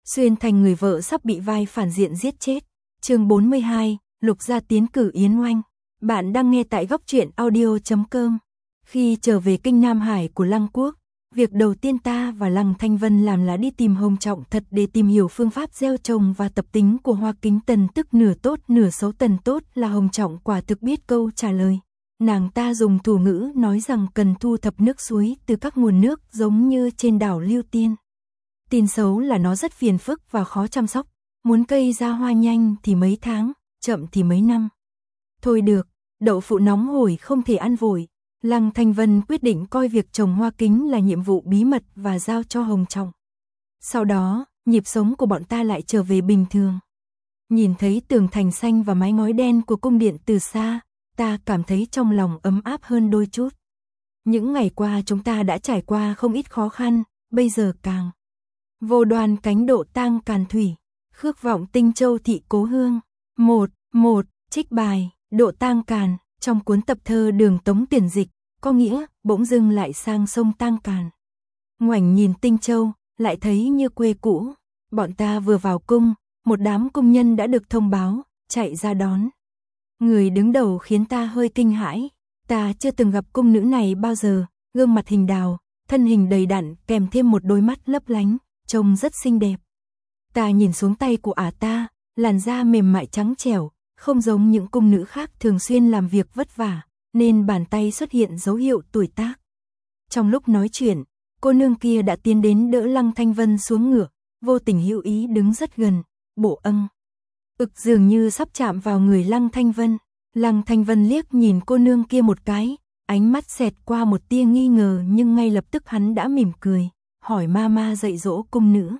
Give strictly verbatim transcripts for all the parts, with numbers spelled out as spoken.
xuyên thành người vợ sắp bị vai phản diện giết chết. Chương bốn mươi hai, Lục gia tiến cử Yến Oanh. Bạn đang nghe tại góc truyện audio chấm com. Khi trở về kinh Nam Hải của Lăng Quốc, việc đầu tiên ta và Lăng Thanh Vân làm là đi tìm Hồng Trọng Thật để tìm hiểu phương pháp gieo trồng và tập tính của Hoa Kính Tần, tức nửa tốt nửa xấu. Tần tốt là Hồng Trọng quả thực biết câu trả lời. Nàng ta dùng thủ ngữ nói rằng cần thu thập nước suối từ các nguồn nước giống như trên đảo Lưu Tiên. Tin xấu là nó rất phiền phức và khó chăm sóc, muốn cây ra hoa nhanh thì mấy tháng, chậm thì mấy năm. Thôi được, đậu phụ nóng hổi không thể ăn vội. Lăng Thanh Vân quyết định coi việc trồng hoa kính là nhiệm vụ bí mật và giao cho Hồng Trọng. Sau đó, nhịp sống của bọn ta lại trở về bình thường. Nhìn thấy tường thành xanh và mái ngói đen của cung điện từ xa, ta cảm thấy trong lòng ấm áp hơn đôi chút. Những ngày qua chúng ta đã trải qua không ít khó khăn, bây giờ càng vô đoan cánh độ tang càn thủy, khước vọng Tinh Châu thị cố hương. Một, một, trích bài, độ tang càn, trong cuốn tập thơ Đường Tống tuyển dịch, có nghĩa bỗng dưng lại sang sông Tang Càn. Ngoảnh nhìn Tinh Châu, lại thấy như quê cũ. Bọn ta vừa vào cung, một đám công nhân đã được thông báo, chạy ra đón. Người đứng đầu khiến ta hơi kinh hãi. Ta chưa từng gặp cung nữ này bao giờ, gương mặt hình đào, thân hình đầy đặn kèm thêm một đôi mắt lấp lánh, trông rất xinh đẹp. Ta nhìn xuống tay của ả ta, làn da mềm mại trắng trẻo, không giống những cung nữ khác thường xuyên làm việc vất vả, nên bàn tay xuất hiện dấu hiệu tuổi tác. Trong lúc nói chuyện, cô nương kia đã tiến đến đỡ Lăng Thanh Vân xuống ngựa, vô tình hữu ý đứng rất gần, bộ âng. Ực dường như sắp chạm vào người Lăng Thanh Vân. Lăng Thanh Vân liếc nhìn cô nương kia một cái, ánh mắt xẹt qua một tia nghi ngờ, nhưng ngay lập tức hắn đã mỉm cười, hỏi Mama dạy dỗ cung nữ.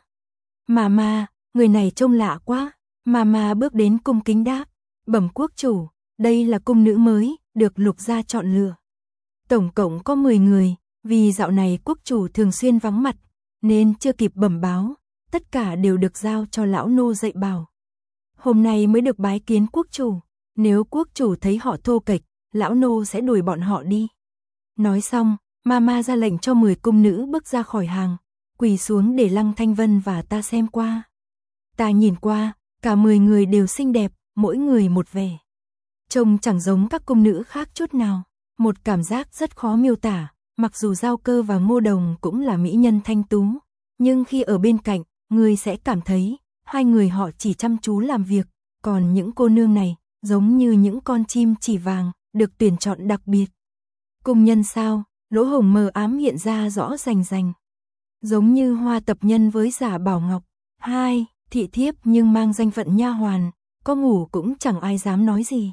Mama, người này trông lạ quá. Mama bước đến cung kính đáp, bẩm quốc chủ, đây là cung nữ mới, được Lục gia chọn lựa. Tổng cộng có mười người, vì dạo này quốc chủ thường xuyên vắng mặt, nên chưa kịp bẩm báo, tất cả đều được giao cho lão nô dạy bảo. Hôm nay mới được bái kiến quốc chủ, nếu quốc chủ thấy họ thô kệch, lão nô sẽ đuổi bọn họ đi. Nói xong, Mama ra lệnh cho mười cung nữ bước ra khỏi hàng, quỳ xuống để Lăng Thanh Vân và ta xem qua. Ta nhìn qua, cả mười người đều xinh đẹp, mỗi người một vẻ. Trông chẳng giống các cung nữ khác chút nào, một cảm giác rất khó miêu tả, mặc dù Giao Cơ và Ngô Đồng cũng là mỹ nhân thanh tú, nhưng khi ở bên cạnh, người sẽ cảm thấy hai người họ chỉ chăm chú làm việc, còn những cô nương này giống như những con chim chỉ vàng, được tuyển chọn đặc biệt. Cung nhân sao? Lỗ hổng mờ ám hiện ra rõ rành rành, giống như Hoa Tập Nhân với Giả Bảo Ngọc. Hai, thị thiếp nhưng mang danh phận nha hoàn, có ngủ cũng chẳng ai dám nói gì.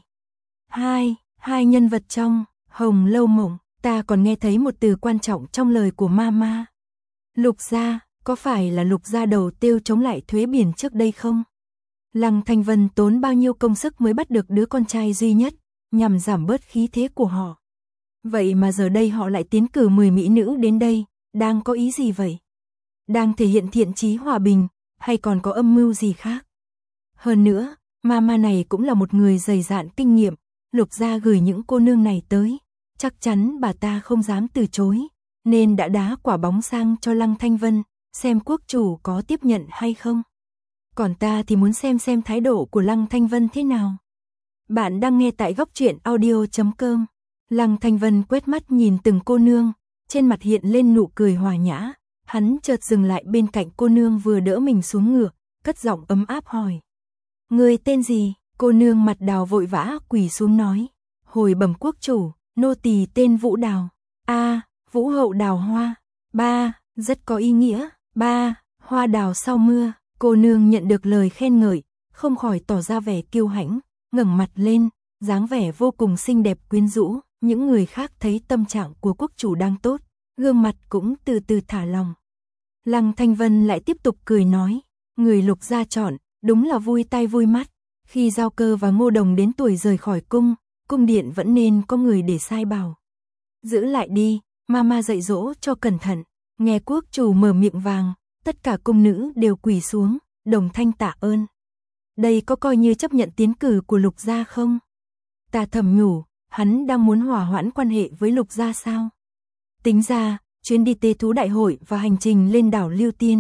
Hai, hai nhân vật trong Hồng Lâu Mộng. Ta còn nghe thấy một từ quan trọng trong lời của Mama. Lục gia, có phải là Lục gia đầu tiêu chống lại thuế biển trước đây không? Lăng Thanh Vân tốn bao nhiêu công sức mới bắt được đứa con trai duy nhất, nhằm giảm bớt khí thế của họ. Vậy mà giờ đây họ lại tiến cử mười mỹ nữ đến đây, đang có ý gì vậy? Đang thể hiện thiện chí hòa bình, hay còn có âm mưu gì khác? Hơn nữa, Mama này cũng là một người dày dạn kinh nghiệm, Lục gia gửi những cô nương này tới, chắc chắn bà ta không dám từ chối, nên đã đá quả bóng sang cho Lăng Thanh Vân, xem quốc chủ có tiếp nhận hay không. Còn ta thì muốn xem xem thái độ của Lăng Thanh Vân thế nào. Bạn đang nghe tại góc truyện audio chấm com. Lăng Thanh Vân quét mắt nhìn từng cô nương, trên mặt hiện lên nụ cười hòa nhã, hắn chợt dừng lại bên cạnh cô nương vừa đỡ mình xuống ngựa, cất giọng ấm áp hỏi. Người tên gì? Cô nương mặt đào vội vã quỳ xuống nói. Hồi bẩm quốc chủ, nô tỳ tên Vũ Đào. A, Vũ hậu đào hoa. Ba, rất có ý nghĩa. Ba, hoa đào sau mưa. Cô nương nhận được lời khen ngợi, không khỏi tỏ ra vẻ kiêu hãnh, ngẩng mặt lên, dáng vẻ vô cùng xinh đẹp quyến rũ. Những người khác thấy tâm trạng của quốc chủ đang tốt, gương mặt cũng từ từ thả lòng. Lăng Thanh Vân lại tiếp tục cười nói, người Lục gia chọn, đúng là vui tai vui mắt. Khi Giao Cơ và Ngô Đồng đến tuổi rời khỏi cung, cung điện vẫn nên có người để sai bảo. Giữ lại đi, Mama dạy dỗ cho cẩn thận. Nghe quốc chủ mở miệng vàng, tất cả cung nữ đều quỳ xuống, đồng thanh tạ ơn. Đây có coi như chấp nhận tiến cử của Lục gia không? Ta thầm nhủ, hắn đang muốn hòa hoãn quan hệ với Lục gia sao? Tính ra, chuyến đi tế thú đại hội và hành trình lên đảo Lưu Tiên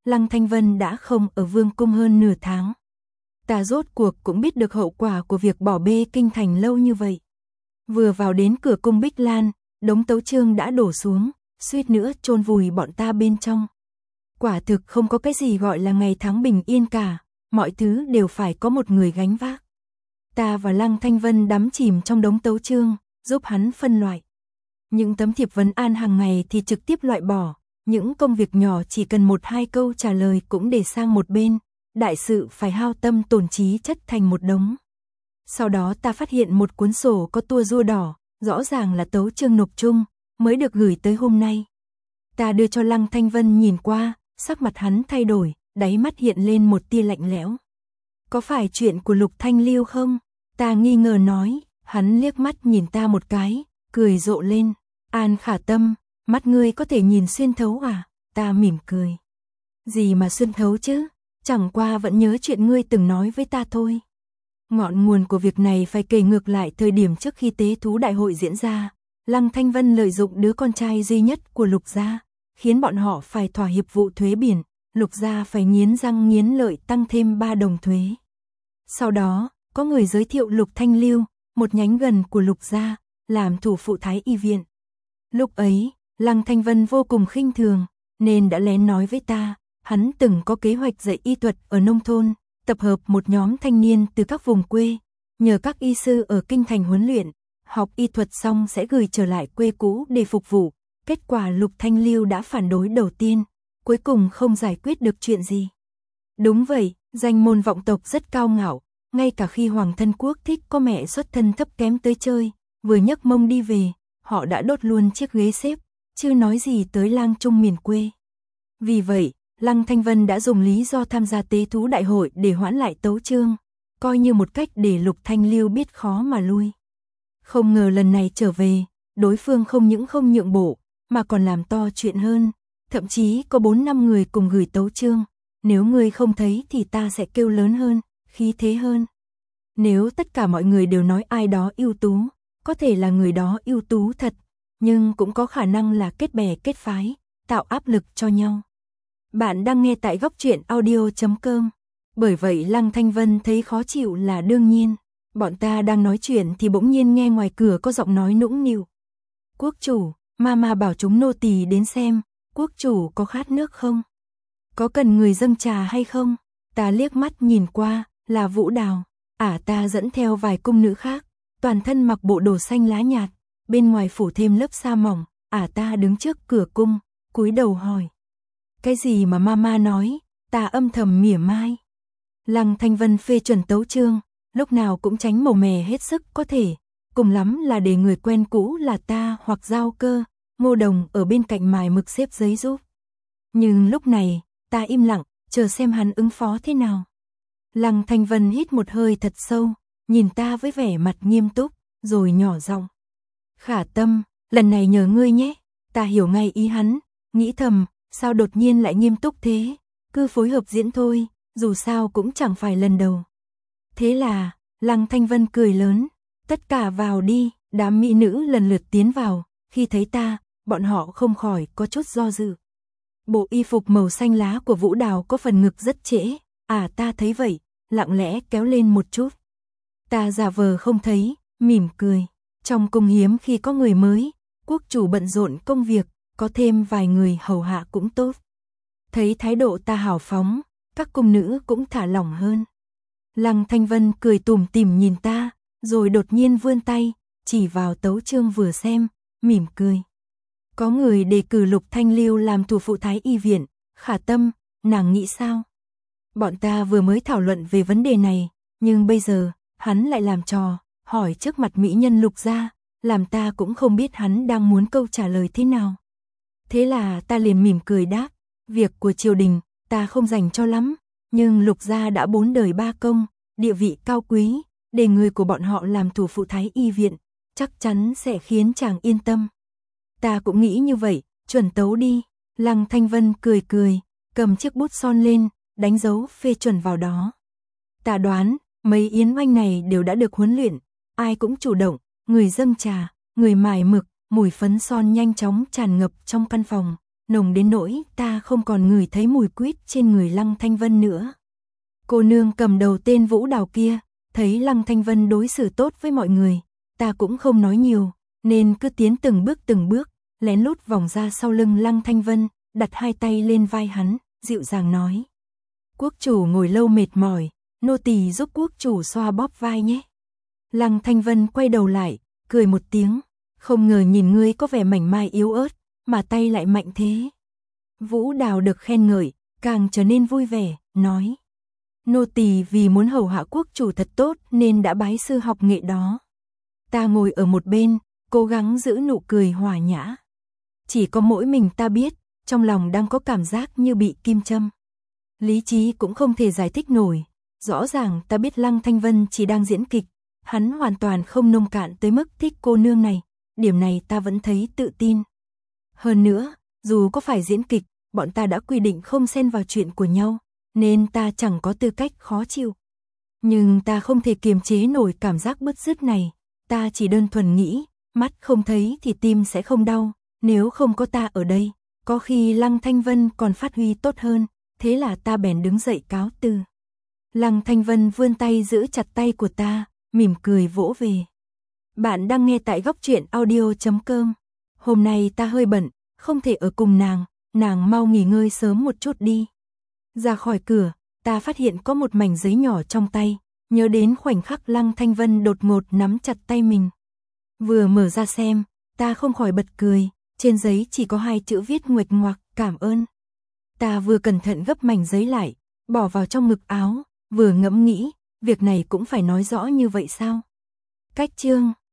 Lăng Thanh Vân đã không ở vương cung hơn nửa tháng. Ta rốt cuộc cũng biết được hậu quả của việc bỏ bê kinh thành lâu như vậy. Vừa vào đến cửa cung Bích Lan, đống tấu chương đã đổ xuống, suýt nữa chôn vùi bọn ta bên trong. Quả thực không có cái gì gọi là ngày tháng bình yên cả, mọi thứ đều phải có một người gánh vác. Ta và Lăng Thanh Vân đắm chìm trong đống tấu chương, giúp hắn phân loại. Những tấm thiệp vấn an hàng ngày thì trực tiếp loại bỏ, những công việc nhỏ chỉ cần một hai câu trả lời cũng để sang một bên, đại sự phải hao tâm tổn trí chất thành một đống. Sau đó ta phát hiện một cuốn sổ có tua rua đỏ, rõ ràng là tấu chương nộp chung, mới được gửi tới hôm nay. Ta đưa cho Lăng Thanh Vân nhìn qua, sắc mặt hắn thay đổi, đáy mắt hiện lên một tia lạnh lẽo. Có phải chuyện của Lục Thanh Lưu không? Ta nghi ngờ nói, hắn liếc mắt nhìn ta một cái, cười rộ lên. An Khả Tâm, mắt ngươi có thể nhìn xuyên thấu à? Ta mỉm cười. Gì mà xuyên thấu chứ? Chẳng qua vẫn nhớ chuyện ngươi từng nói với ta thôi. Ngọn nguồn của việc này phải kể ngược lại thời điểm trước khi tế thú đại hội diễn ra. Lăng Thanh Vân lợi dụng đứa con trai duy nhất của Lục gia, khiến bọn họ phải thỏa hiệp vụ thuế biển, Lục gia phải nghiến răng nghiến lợi tăng thêm ba đồng thuế. Sau đó, có người giới thiệu Lục Thanh Lưu, một nhánh gần của Lục gia, làm thủ phụ Thái y viện. Lúc ấy, Lăng Thanh Vân vô cùng khinh thường, nên đã lén nói với ta, hắn từng có kế hoạch dạy y thuật ở nông thôn, tập hợp một nhóm thanh niên từ các vùng quê, nhờ các y sư ở kinh thành huấn luyện, học y thuật xong sẽ gửi trở lại quê cũ để phục vụ. Kết quả Lục Thanh Lưu đã phản đối đầu tiên, cuối cùng không giải quyết được chuyện gì. Đúng vậy, danh môn vọng tộc rất cao ngạo, ngay cả khi Hoàng thân quốc thích có mẹ xuất thân thấp kém tới chơi, vừa nhấc mông đi về, họ đã đốt luôn chiếc ghế xếp, chưa nói gì tới lang trung miền quê. Vì vậy, Lăng Thanh Vân đã dùng lý do tham gia tế thú đại hội để hoãn lại tấu chương, coi như một cách để Lục Thanh Lưu biết khó mà lui. Không ngờ lần này trở về, đối phương không những không nhượng bộ, mà còn làm to chuyện hơn, thậm chí có bốn năm người cùng gửi tấu chương, nếu ngươi không thấy thì ta sẽ kêu lớn hơn, khí thế hơn. Nếu tất cả mọi người đều nói ai đó ưu tú, có thể là người đó ưu tú thật, nhưng cũng có khả năng là kết bè kết phái, tạo áp lực cho nhau. Bạn đang nghe tại góc truyện audio chấm com. Bởi vậy Lăng Thanh Vân thấy khó chịu là đương nhiên. Bọn ta đang nói chuyện thì bỗng nhiên nghe ngoài cửa có giọng nói nũng nịu. Quốc chủ, Mama bảo chúng nô tỳ đến xem, quốc chủ có khát nước không? Có cần người dâng trà hay không? Ta liếc mắt nhìn qua, là Vũ Đào. Ả ta dẫn theo vài cung nữ khác, toàn thân mặc bộ đồ xanh lá nhạt, bên ngoài phủ thêm lớp sa mỏng. Ả ta đứng trước cửa cung, cúi đầu hỏi. Cái gì mà Mama nói? Ta âm thầm mỉa mai. Lăng Thanh Vân phê chuẩn tấu chương, lúc nào cũng tránh màu mè hết sức có thể, cùng lắm là để người quen cũ là ta hoặc Giao Cơ, Ngô Đồng ở bên cạnh mài mực xếp giấy giúp. Nhưng lúc này, ta im lặng, chờ xem hắn ứng phó thế nào. Lăng Thanh Vân hít một hơi thật sâu, nhìn ta với vẻ mặt nghiêm túc, rồi nhỏ giọng. Khả Tâm, lần này nhờ ngươi nhé. Ta hiểu ngay ý hắn, nghĩ thầm, sao đột nhiên lại nghiêm túc thế, cứ phối hợp diễn thôi, dù sao cũng chẳng phải lần đầu. Thế là, Lăng Thanh Vân cười lớn, tất cả vào đi, đám mỹ nữ lần lượt tiến vào, khi thấy ta, bọn họ không khỏi có chút do dự. Bộ y phục màu xanh lá của Vũ Đào có phần ngực rất trễ, à ta thấy vậy, lặng lẽ kéo lên một chút. Ta giả vờ không thấy, mỉm cười, trong cung hiếm khi có người mới, quốc chủ bận rộn công việc, có thêm vài người hầu hạ cũng tốt. Thấy thái độ ta hào phóng, các cung nữ cũng thả lỏng hơn. Lăng Thanh Vân cười tủm tỉm nhìn ta, rồi đột nhiên vươn tay, chỉ vào tấu chương vừa xem, mỉm cười. Có người đề cử Lục Thanh Lưu làm thủ phụ Thái y viện, Khả Tâm, nàng nghĩ sao? Bọn ta vừa mới thảo luận về vấn đề này, nhưng bây giờ, hắn lại làm trò, hỏi trước mặt mỹ nhân Lục gia, làm ta cũng không biết hắn đang muốn câu trả lời thế nào. Thế là ta liền mỉm cười đáp, việc của triều đình, ta không dành cho lắm, nhưng Lục gia đã bốn đời ba công, địa vị cao quý, để người của bọn họ làm thủ phụ Thái y viện, chắc chắn sẽ khiến chàng yên tâm. Ta cũng nghĩ như vậy, chuẩn tấu đi. Lăng Thanh Vân cười cười, cầm chiếc bút son lên, đánh dấu phê chuẩn vào đó. Ta đoán, mấy yến oanh này đều đã được huấn luyện, ai cũng chủ động, người dâng trà, người mài mực, mùi phấn son nhanh chóng tràn ngập trong căn phòng. nồng đến nỗi ta không còn ngửi thấy mùi quýt trên người Lăng Thanh Vân nữa. Cô nương cầm đầu tên Vũ Đào kia, thấy Lăng Thanh Vân đối xử tốt với mọi người, ta cũng không nói nhiều, nên cứ tiến từng bước từng bước, lén lút vòng ra sau lưng Lăng Thanh Vân, đặt hai tay lên vai hắn, dịu dàng nói. Quốc chủ ngồi lâu mệt mỏi, nô tỳ giúp quốc chủ xoa bóp vai nhé. Lăng Thanh Vân quay đầu lại, cười một tiếng, không ngờ nhìn ngươi có vẻ mảnh mai yếu ớt, mà tay lại mạnh thế. Vũ Đào được khen ngợi, càng trở nên vui vẻ, nói. Nô tỳ vì muốn hầu hạ quốc chủ thật tốt nên đã bái sư học nghệ đó. Ta ngồi ở một bên, cố gắng giữ nụ cười hòa nhã. Chỉ có mỗi mình ta biết, trong lòng đang có cảm giác như bị kim châm. Lý trí cũng không thể giải thích nổi. Rõ ràng ta biết Lăng Thanh Vân chỉ đang diễn kịch, hắn hoàn toàn không nông cạn tới mức thích cô nương này, điểm này ta vẫn thấy tự tin. Hơn nữa, dù có phải diễn kịch, bọn ta đã quy định không xen vào chuyện của nhau, nên ta chẳng có tư cách khó chịu. Nhưng ta không thể kiềm chế nổi cảm giác bứt rứt này, ta chỉ đơn thuần nghĩ, mắt không thấy thì tim sẽ không đau, nếu không có ta ở đây, có khi Lăng Thanh Vân còn phát huy tốt hơn, thế là ta bèn đứng dậy cáo từ. Lăng Thanh Vân vươn tay giữ chặt tay của ta, mỉm cười vỗ về. Bạn đang nghe tại góc truyện audio chấm com. Hôm nay ta hơi bận, không thể ở cùng nàng, nàng mau nghỉ ngơi sớm một chút đi. Ra khỏi cửa, ta phát hiện có một mảnh giấy nhỏ trong tay, nhớ đến khoảnh khắc Lăng Thanh Vân đột ngột nắm chặt tay mình. Vừa mở ra xem, ta không khỏi bật cười, trên giấy chỉ có hai chữ viết nguệch ngoạc, cảm ơn. Ta vừa cẩn thận gấp mảnh giấy lại, bỏ vào trong ngực áo, vừa ngẫm nghĩ, việc này cũng phải nói rõ như vậy sao? Cách chương